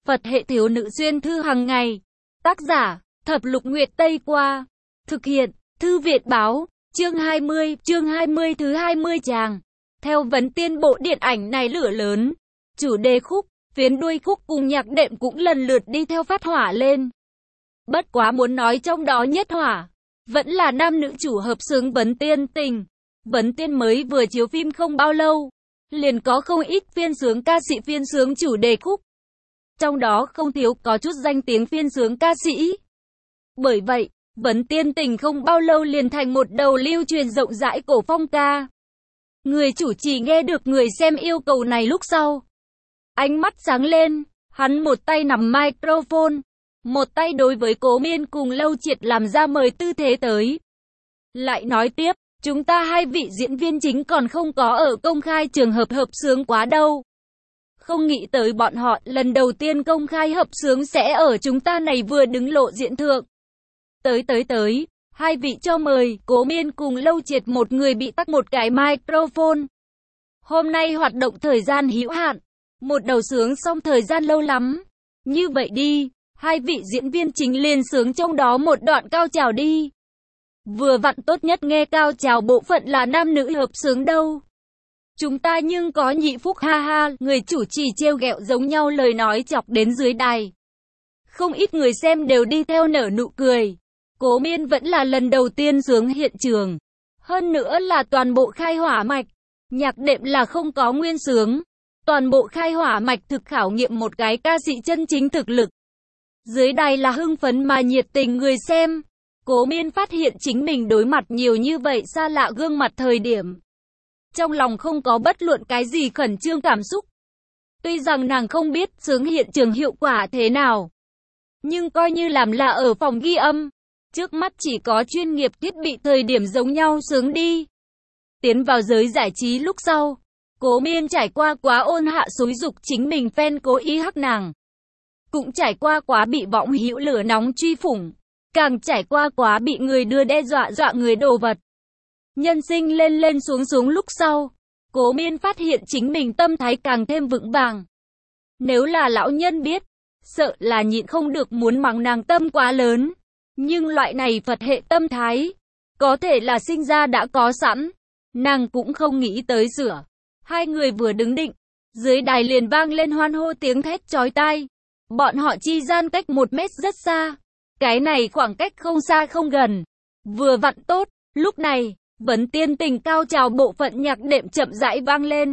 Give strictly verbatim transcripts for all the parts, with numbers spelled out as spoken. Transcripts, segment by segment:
Phật hệ thiếu nữ xuyên thư hàng ngày. Tác giả, Thập Lục Nguyệt Tây Qua. Thực hiện, Thư Viện Báo. Chương hai mươi, chương hai mươi thứ hai mươi tràng. Theo vấn tiên bộ điện ảnh này lửa lớn. Chủ đề khúc, phiến đuôi khúc cùng nhạc đệm cũng lần lượt đi theo phát hỏa lên. Bất quá muốn nói trong đó nhất hỏa, vẫn là nam nữ chủ hợp xướng Vấn Tiên Tình. Vấn Tiên mới vừa chiếu phim không bao lâu, liền có không ít phiên xướng ca sĩ phiên xướng chủ đề khúc. Trong đó không thiếu có chút danh tiếng phiên xướng ca sĩ. Bởi vậy, Vấn Tiên Tình không bao lâu liền thành một đầu lưu truyền rộng rãi cổ phong ca. Người chủ trì nghe được người xem yêu cầu này lúc sau, ánh mắt sáng lên, hắn một tay nắm microphone, một tay đối với Cố Miên cùng Lâu Triệt làm ra mời tư thế tới. Lại nói tiếp, chúng ta hai vị diễn viên chính còn không có ở công khai trường hợp hợp xướng quá đâu. Không nghĩ tới bọn họ lần đầu tiên công khai hợp xướng sẽ ở chúng ta này vừa đứng lộ diện thượng. Tới tới tới, hai vị cho mời, Cố Miên cùng Lâu Triệt một người bị tắc một cái microphone. Hôm nay hoạt động thời gian hữu hạn, một đầu sướng xong thời gian lâu lắm. Như vậy đi, hai vị diễn viên chính liền sướng trong đó một đoạn cao trào đi. Vừa vặn tốt nhất nghe cao trào bộ phận là nam nữ hợp sướng đâu. Chúng ta nhưng có nhị phúc ha ha, người chủ trì trêu ghẹo giống nhau lời nói chọc đến dưới đài. Không ít người xem đều đi theo nở nụ cười. Cố Miên vẫn là lần đầu tiên sướng hiện trường. Hơn nữa là toàn bộ khai hỏa mạch. Nhạc đệm là không có nguyên sướng. Toàn bộ khai hỏa mạch thực khảo nghiệm một cái ca sĩ chân chính thực lực. Dưới đài là hưng phấn mà nhiệt tình người xem. Cố Miên phát hiện chính mình đối mặt nhiều như vậy xa lạ gương mặt thời điểm. Trong lòng không có bất luận cái gì khẩn trương cảm xúc. Tuy rằng nàng không biết sướng hiện trường hiệu quả thế nào, nhưng coi như làm là ở phòng ghi âm. Trước mắt chỉ có chuyên nghiệp thiết bị thời điểm giống nhau sướng đi. Tiến vào giới giải trí lúc sau, Cố Miên trải qua quá ôn hạ xúi dục chính mình fan cố ý hắc nàng. Cũng trải qua quá bị võng hữu lửa nóng truy phủng. Càng trải qua quá bị người đưa đe dọa dọa người đồ vật. Nhân sinh lên lên xuống xuống lúc sau, Cố Miên phát hiện chính mình tâm thái càng thêm vững vàng. Nếu là lão nhân biết, sợ là nhịn không được muốn mắng nàng tâm quá lớn. Nhưng loại này Phật hệ tâm thái, có thể là sinh ra đã có sẵn. Nàng cũng không nghĩ tới sửa. Hai người vừa đứng định, dưới đài liền vang lên hoan hô tiếng thét chói tai. Bọn họ chi gian cách một mét rất xa. Cái này khoảng cách không xa không gần. Vừa vặn tốt, lúc này, Vấn Tiên Tình cao trào bộ phận nhạc đệm chậm rãi vang lên.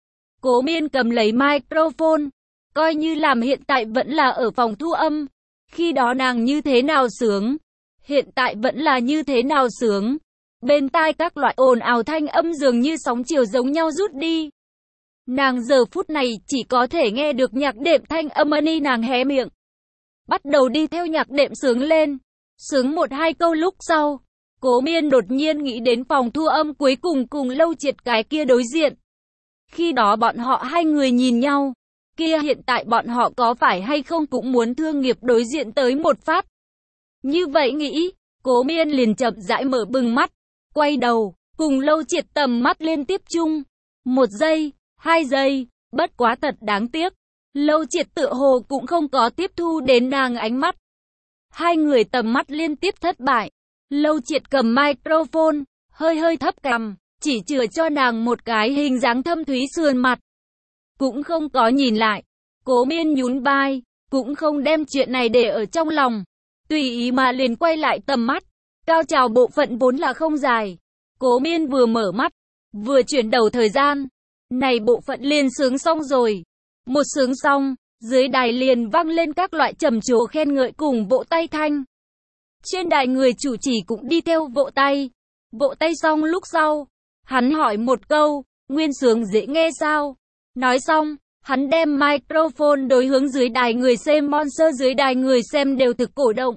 Cố Miên cầm lấy microphone, coi như làm hiện tại vẫn là ở phòng thu âm. Khi đó nàng như thế nào sướng, hiện tại vẫn là như thế nào sướng. Bên tai các loại ồn ào thanh âm dường như sóng chiều giống nhau rút đi. Nàng giờ phút này chỉ có thể nghe được nhạc đệm thanh âm ni nàng hé miệng. Bắt đầu đi theo nhạc đệm sướng lên. Sướng một hai câu lúc sau, Cố Miên đột nhiên nghĩ đến phòng thu âm cuối cùng cùng Lâu Triệt cái kia đối diện. Khi đó bọn họ hai người nhìn nhau. Kia hiện tại bọn họ có phải hay không cũng muốn thương nghiệp đối diện tới một phát. Như vậy nghĩ, Cố Miên liền chậm rãi mở bừng mắt, quay đầu, cùng Lâu Triệt tầm mắt liên tiếp chung. Một giây, hai giây, bất quá thật đáng tiếc. Lâu Triệt tựa hồ cũng không có tiếp thu đến nàng ánh mắt. Hai người tầm mắt liên tiếp thất bại. Lâu Triệt cầm microphone, hơi hơi thấp cằm, chỉ chừa cho nàng một cái hình dáng thâm thúy sườn mặt. Cũng không có nhìn lại. Cố Miên nhún vai, cũng không đem chuyện này để ở trong lòng. Tùy ý mà liền quay lại tầm mắt. Cao trào bộ phận vốn là không dài. Cố Miên vừa mở mắt, vừa chuyển đầu thời gian. Này bộ phận liền sướng xong rồi. Một sướng xong, dưới đài liền vang lên các loại trầm trồ khen ngợi cùng vỗ tay thanh. Trên đài người chủ trì cũng đi theo vỗ tay. Vỗ tay xong lúc sau, hắn hỏi một câu, nguyên sướng dễ nghe sao? Nói xong, hắn đem microphone đối hướng dưới đài người xem, monster dưới đài người xem đều thực cổ động.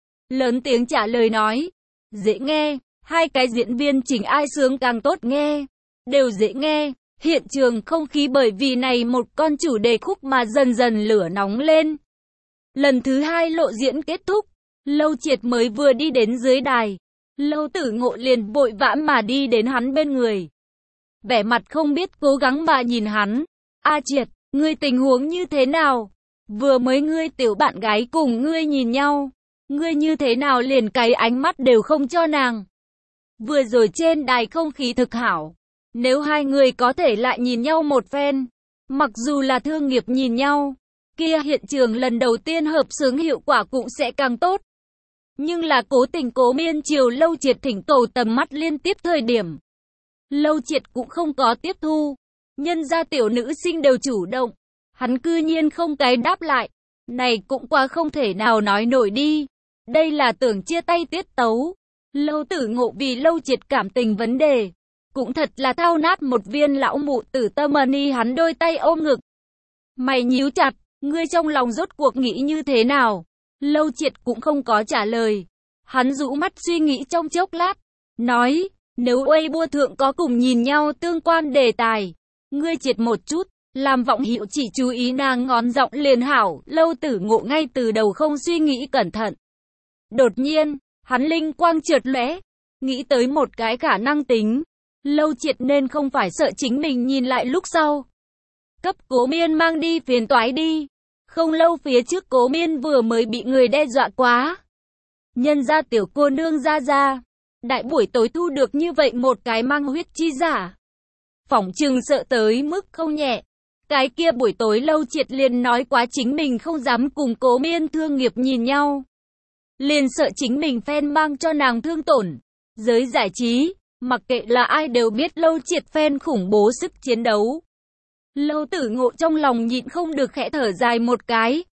Lớn tiếng trả lời nói, dễ nghe, hai cái diễn viên chính ai sướng càng tốt nghe, đều dễ nghe. Hiện trường không khí bởi vì này một con chủ đề khúc mà dần dần lửa nóng lên. Lần thứ hai lộ diễn kết thúc, Lâu Triệt mới vừa đi đến dưới đài. Lâu Tử Ngộ liền vội vã mà đi đến hắn bên người. Vẻ mặt không biết cố gắng mà nhìn hắn. A Triệt, ngươi tình huống như thế nào? Vừa mới ngươi tiểu bạn gái cùng ngươi nhìn nhau, ngươi như thế nào liền cái ánh mắt đều không cho nàng. Vừa rồi trên đài không khí thực hảo, nếu hai người có thể lại nhìn nhau một phen, mặc dù là thương nghiệp nhìn nhau, kia hiện trường lần đầu tiên hợp xướng hiệu quả cũng sẽ càng tốt. Nhưng là cố tình Cố Miên chiều Lâu Triệt thỉnh cầu tầm mắt liên tiếp thời điểm, Lâu Triệt cũng không có tiếp thu. Nhân gia tiểu nữ sinh đều chủ động, hắn cư nhiên không cái đáp lại. Này cũng quá không thể nào nói nổi đi. Đây là tưởng chia tay tiết tấu. Lâu Tử Ngộ vì Lâu Triệt cảm tình vấn đề, cũng thật là thao nát một viên lão mụ tử tâm ni. Hắn đôi tay ôm ngực, mày nhíu chặt, ngươi trong lòng rốt cuộc nghĩ như thế nào? Lâu Triệt cũng không có trả lời. Hắn rũ mắt suy nghĩ trong chốc lát, nói, nếu Weibo thượng có cùng nhìn nhau tương quan đề tài, ngươi triệt một chút, làm vọng hiệu chỉ chú ý nàng ngón giọng liền hảo. Lâu Tử Ngộ ngay từ đầu không suy nghĩ cẩn thận. Đột nhiên, hắn linh quang chợt lóe, nghĩ tới một cái khả năng tính. Lâu Triệt nên không phải sợ chính mình nhìn lại lúc sau cấp Cố Miên mang đi phiền toái đi. Không lâu phía trước Cố Miên vừa mới bị người đe dọa quá. Nhân ra tiểu cô nương ra ra, đại buổi tối thu được như vậy một cái mang huyết chi giả, phỏng chừng sợ tới mức không nhẹ. Cái kia buổi tối Lâu Triệt liền nói quá chính mình không dám cùng Cố Miên thương nghiệp nhìn nhau, liền sợ chính mình fan mang cho nàng thương tổn. Giới giải trí, mặc kệ là ai đều biết Lâu Triệt fan khủng bố sức chiến đấu. Lâu Tử Ngộ trong lòng nhịn không được khẽ thở dài một cái.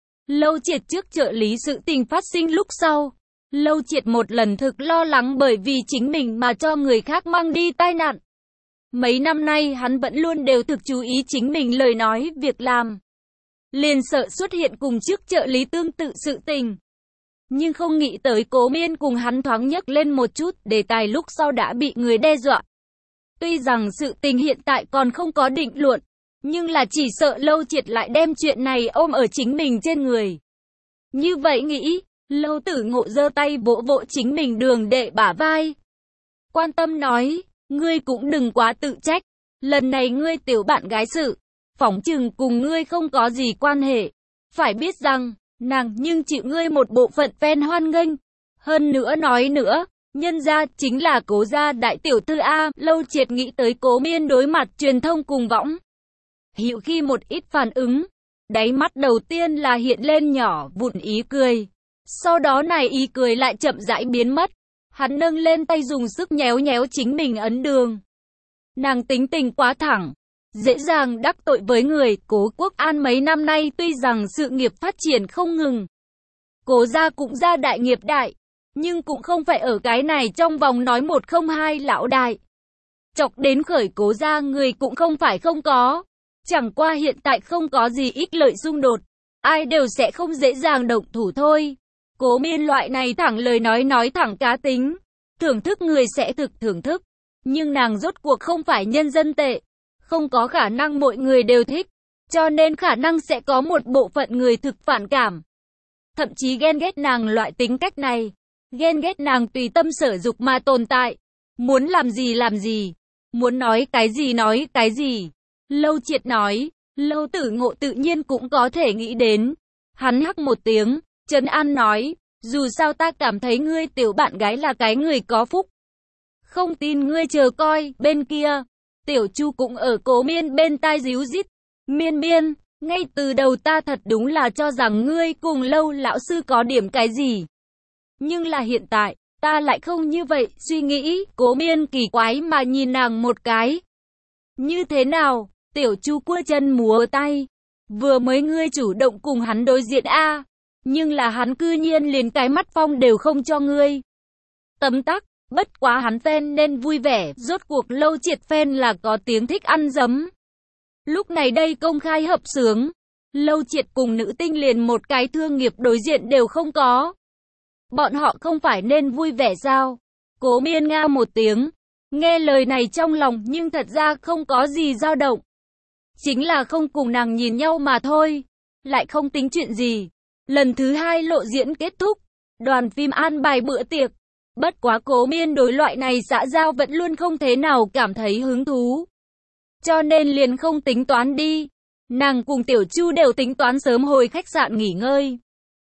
Lâu Triệt trước trợ lý sự tình phát sinh lúc sau, Lâu Triệt một lần thực lo lắng bởi vì chính mình mà cho người khác mang đi tai nạn. Mấy năm nay hắn vẫn luôn đều thực chú ý chính mình lời nói, việc làm. Liền sợ xuất hiện cùng trước trợ lý tương tự sự tình. Nhưng không nghĩ tới Cố Miên cùng hắn thoáng nhắc lên một chút đề tài lúc sau đã bị người đe dọa. Tuy rằng sự tình hiện tại còn không có định luận, nhưng là chỉ sợ Lâu Triệt lại đem chuyện này ôm ở chính mình trên người. Như vậy nghĩ, Lâu Tử Ngộ giơ tay vỗ vỗ chính mình đường đệ bả vai. Quan tâm nói, ngươi cũng đừng quá tự trách. Lần này ngươi tiểu bạn gái sự, phỏng chừng cùng ngươi không có gì quan hệ. Phải biết rằng, nàng nhưng chịu ngươi một bộ phận fan hoan nghênh. Hơn nữa nói nữa, nhân gia chính là Cố gia đại tiểu thư A. Lâu Triệt nghĩ tới Cố Miên đối mặt truyền thông cùng võng hiệu khi một ít phản ứng, đáy mắt đầu tiên là hiện lên nhỏ vụn ý cười. Sau đó này ý cười lại chậm rãi biến mất. Hắn nâng lên tay dùng sức nhéo nhéo chính mình ấn đường. Nàng tính tình quá thẳng, dễ dàng đắc tội với người. Cố Quốc An mấy năm nay tuy rằng sự nghiệp phát triển không ngừng, Cố gia cũng ra đại nghiệp đại, nhưng cũng không phải ở cái này trong vòng nói một không hai lão đại. Chọc đến khởi Cố gia người cũng không phải không có. Chẳng qua hiện tại không có gì ích lợi xung đột, ai đều sẽ không dễ dàng động thủ thôi. Cố Miên loại này thẳng lời nói nói thẳng cá tính, thưởng thức người sẽ thực thưởng thức, nhưng nàng rốt cuộc không phải nhân dân tệ, không có khả năng mọi người đều thích, cho nên khả năng sẽ có một bộ phận người thực phản cảm, thậm chí ghen ghét nàng loại tính cách này, ghen ghét nàng tùy tâm sở dục mà tồn tại, muốn làm gì làm gì, muốn nói cái gì nói cái gì. Lâu Triệt nói, Lâu Tử Ngộ tự nhiên cũng có thể nghĩ đến. Hắn hắc một tiếng, trấn an nói, dù sao ta cảm thấy ngươi tiểu bạn gái là cái người có phúc. Không tin ngươi chờ coi. Bên kia, Tiểu Chu cũng ở Cố Miên bên tai díu dít. Miên Miên, ngay từ đầu ta thật đúng là cho rằng ngươi cùng Lâu lão sư có điểm cái gì. Nhưng là hiện tại, ta lại không như vậy suy nghĩ. Cố Miên kỳ quái mà nhìn nàng một cái. Như thế nào? Tiểu Chu cua chân múa tay. Vừa mới ngươi chủ động cùng hắn đối diện a, nhưng là hắn cư nhiên liền cái mắt phong đều không cho ngươi. Tấm tắc, bất quá hắn fan nên vui vẻ, rốt cuộc Lâu Triệt fan là có tiếng thích ăn dấm. Lúc này đây công khai hợp xướng, Lâu Triệt cùng nữ tinh liền một cái thương nghiệp đối diện đều không có. Bọn họ không phải nên vui vẻ sao? Cố Miên nga một tiếng, nghe lời này trong lòng nhưng thật ra không có gì dao động. Chính là không cùng nàng nhìn nhau mà thôi, lại không tính chuyện gì. Lần thứ hai lộ diễn kết thúc, đoàn phim an bài bữa tiệc. Bất quá Cố Miên đối loại này xã giao vẫn luôn không thế nào cảm thấy hứng thú, cho nên liền không tính toán đi. Nàng cùng Tiểu Chu đều tính toán sớm hồi khách sạn nghỉ ngơi.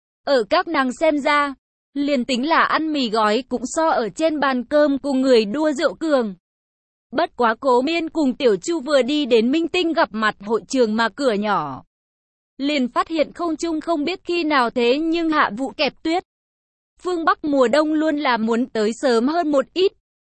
Ở các nàng xem ra, liền tính là ăn mì gói cũng so ở trên bàn cơm cùng người đua rượu cường. Bất quá Cố Miên cùng Tiểu Chu vừa đi đến Minh Tinh gặp mặt hội trường mà cửa nhỏ, liền phát hiện không trung không biết khi nào thế nhưng hạ vũ kẹp tuyết. Phương Bắc mùa đông luôn là muốn tới sớm hơn một ít.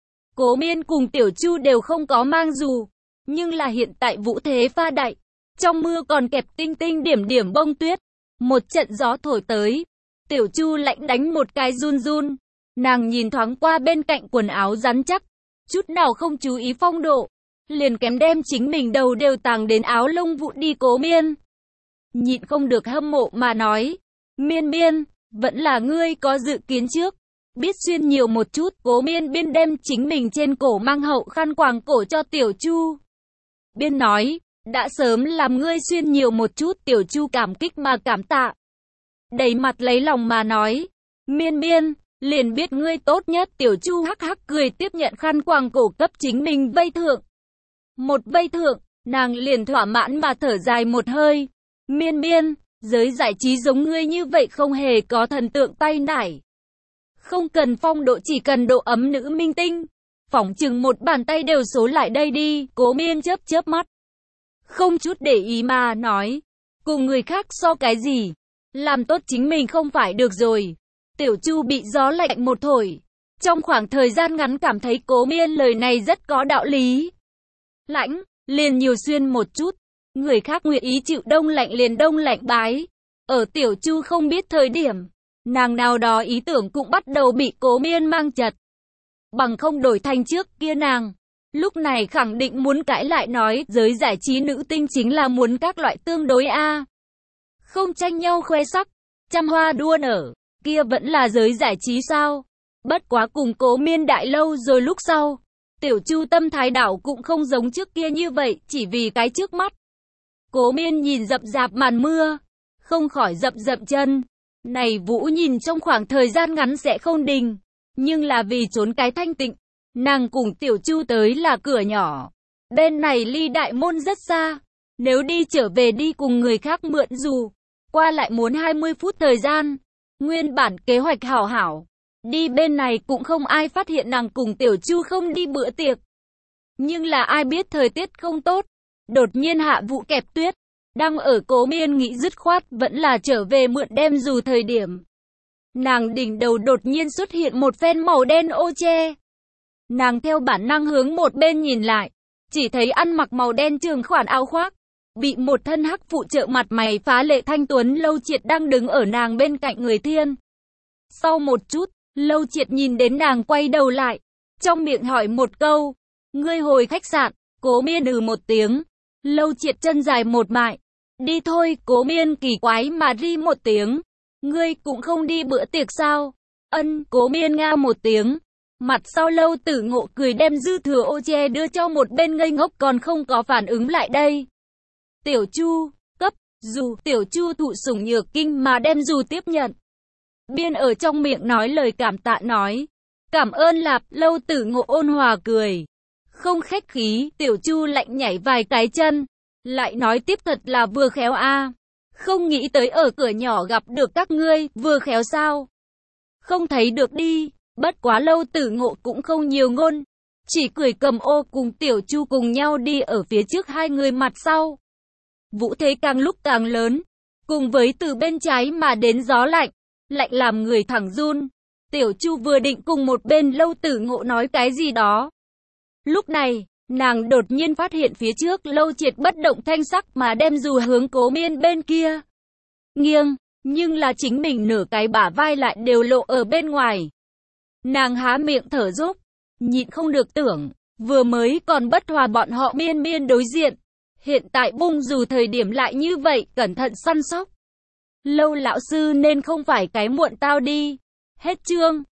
Cố Miên cùng Tiểu Chu đều không có mang dù, nhưng là hiện tại vũ thế pha đại, trong mưa còn kẹp tinh tinh điểm điểm bông tuyết. Một trận gió thổi tới, Tiểu Chu lạnh đánh một cái run run. Nàng nhìn thoáng qua bên cạnh quần áo rắn chắc, chút nào không chú ý phong độ, liền kém đem chính mình đầu đều tàng đến áo lông vụ đi. Cố Miên nhịn không được hâm mộ mà nói, Miên Miên, vẫn là ngươi có dự kiến trước, biết xuyên nhiều một chút. Cố Miên biên đem chính mình trên cổ mang hậu khăn quàng cổ cho Tiểu Chu, biên nói, đã sớm làm ngươi xuyên nhiều một chút. Tiểu Chu cảm kích mà cảm tạ, đầy mặt lấy lòng mà nói, Miên Miên, liền biết ngươi tốt nhất. Tiểu Chu hắc hắc cười tiếp nhận khăn quàng cổ cấp chính mình vây thượng. Một vây thượng, nàng liền thỏa mãn mà thở dài một hơi, Miên Miên, giới giải trí giống ngươi như vậy không hề có thần tượng tay nải. Không cần phong độ, chỉ cần độ ấm nữ minh tinh. Phỏng chừng một bàn tay đều số lại đây đi. Cố Miên chớp chớp mắt, không chút để ý mà nói, cùng người khác so cái gì, làm tốt chính mình không phải được rồi. Tiểu Chu bị gió lạnh một thổi, trong khoảng thời gian ngắn cảm thấy Cố Miên lời này rất có đạo lý. Lãnh, liền nhiều xuyên một chút. Người khác nguyện ý chịu đông lạnh liền đông lạnh bái. Ở Tiểu Chu không biết thời điểm, nàng nào đó ý tưởng cũng bắt đầu bị Cố Miên mang chật. Bằng không đổi thành trước kia nàng, lúc này khẳng định muốn cãi lại nói, giới giải trí nữ tinh chính là muốn các loại tương đối a, không tranh nhau khoe sắc, trăm hoa đua nở, kia vẫn là giới giải trí sao? Bất quá cùng Cố Miên đại lâu rồi lúc sau, Tiểu Chu tâm thái đảo cũng không giống trước kia như vậy, chỉ vì cái trước mắt. Cố Miên nhìn rậm rạp màn mưa, không khỏi dậm dậm chân. Này vũ nhìn trong khoảng thời gian ngắn sẽ không đình, nhưng là vì trốn cái thanh tịnh, nàng cùng Tiểu Chu tới là cửa nhỏ. Bên này ly đại môn rất xa, nếu đi trở về đi cùng người khác mượn dù, qua lại muốn hai mươi phút thời gian. Nguyên bản kế hoạch hảo hảo, đi bên này cũng không ai phát hiện nàng cùng Tiểu Chu không đi bữa tiệc. Nhưng là ai biết thời tiết không tốt, đột nhiên hạ vũ kẹp tuyết. Đang ở Cố Miên nghĩ dứt khoát vẫn là trở về mượn đem dù thời điểm, nàng đỉnh đầu đột nhiên xuất hiện một phen màu đen ô che. Nàng theo bản năng hướng một bên nhìn lại, chỉ thấy ăn mặc màu đen trường khoản áo khoác, bị một thân hắc phụ trợ mặt mày phá lệ thanh tuấn Lâu Triệt đang đứng ở nàng bên cạnh người thiên. Sau một chút, Lâu Triệt nhìn đến nàng quay đầu lại, trong miệng hỏi một câu, ngươi hồi khách sạn? Cố Miên ừ một tiếng. Lâu Triệt chân dài một mại, đi thôi. Cố Miên kỳ quái mà ri một tiếng, ngươi cũng không đi bữa tiệc sao? Ân. Cố Miên nga một tiếng. Mặt sau Lâu Tử Ngộ cười đem dư thừa ô che đưa cho một bên ngây ngốc còn không có phản ứng lại đây. Tiểu Chu, cấp, dù. Tiểu Chu thụ sủng nhược kinh mà đem dù tiếp nhận, biên ở trong miệng nói lời cảm tạ nói, cảm ơn lạp. Lâu Tử Ngộ ôn hòa cười, không khách khí. Tiểu Chu lạnh nhảy vài cái chân, lại nói tiếp, thật là vừa khéo a, không nghĩ tới ở cửa nhỏ gặp được các ngươi, vừa khéo sao? Không thấy được đi. Bất quá Lâu Tử Ngộ cũng không nhiều ngôn, chỉ cười cầm ô cùng Tiểu Chu cùng nhau đi ở phía trước hai người mặt sau. Vũ thế càng lúc càng lớn, cùng với từ bên trái mà đến gió lạnh, lạnh làm người thẳng run. Tiểu Chu vừa định cùng một bên Lâu Tử Ngộ nói cái gì đó, lúc này, nàng đột nhiên phát hiện phía trước Lâu Triệt bất động thanh sắc mà đem dù hướng Cố Miên bên kia nghiêng, nhưng là chính mình nửa cái bả vai lại đều lộ ở bên ngoài. Nàng há miệng thở dốc, nhịn không được tưởng, vừa mới còn bất hòa bọn họ Miên Miên đối diện, hiện tại bung dù thời điểm lại như vậy cẩn thận săn sóc. Lâu lão sư nên không phải cái muộn tao đi. Hết chương.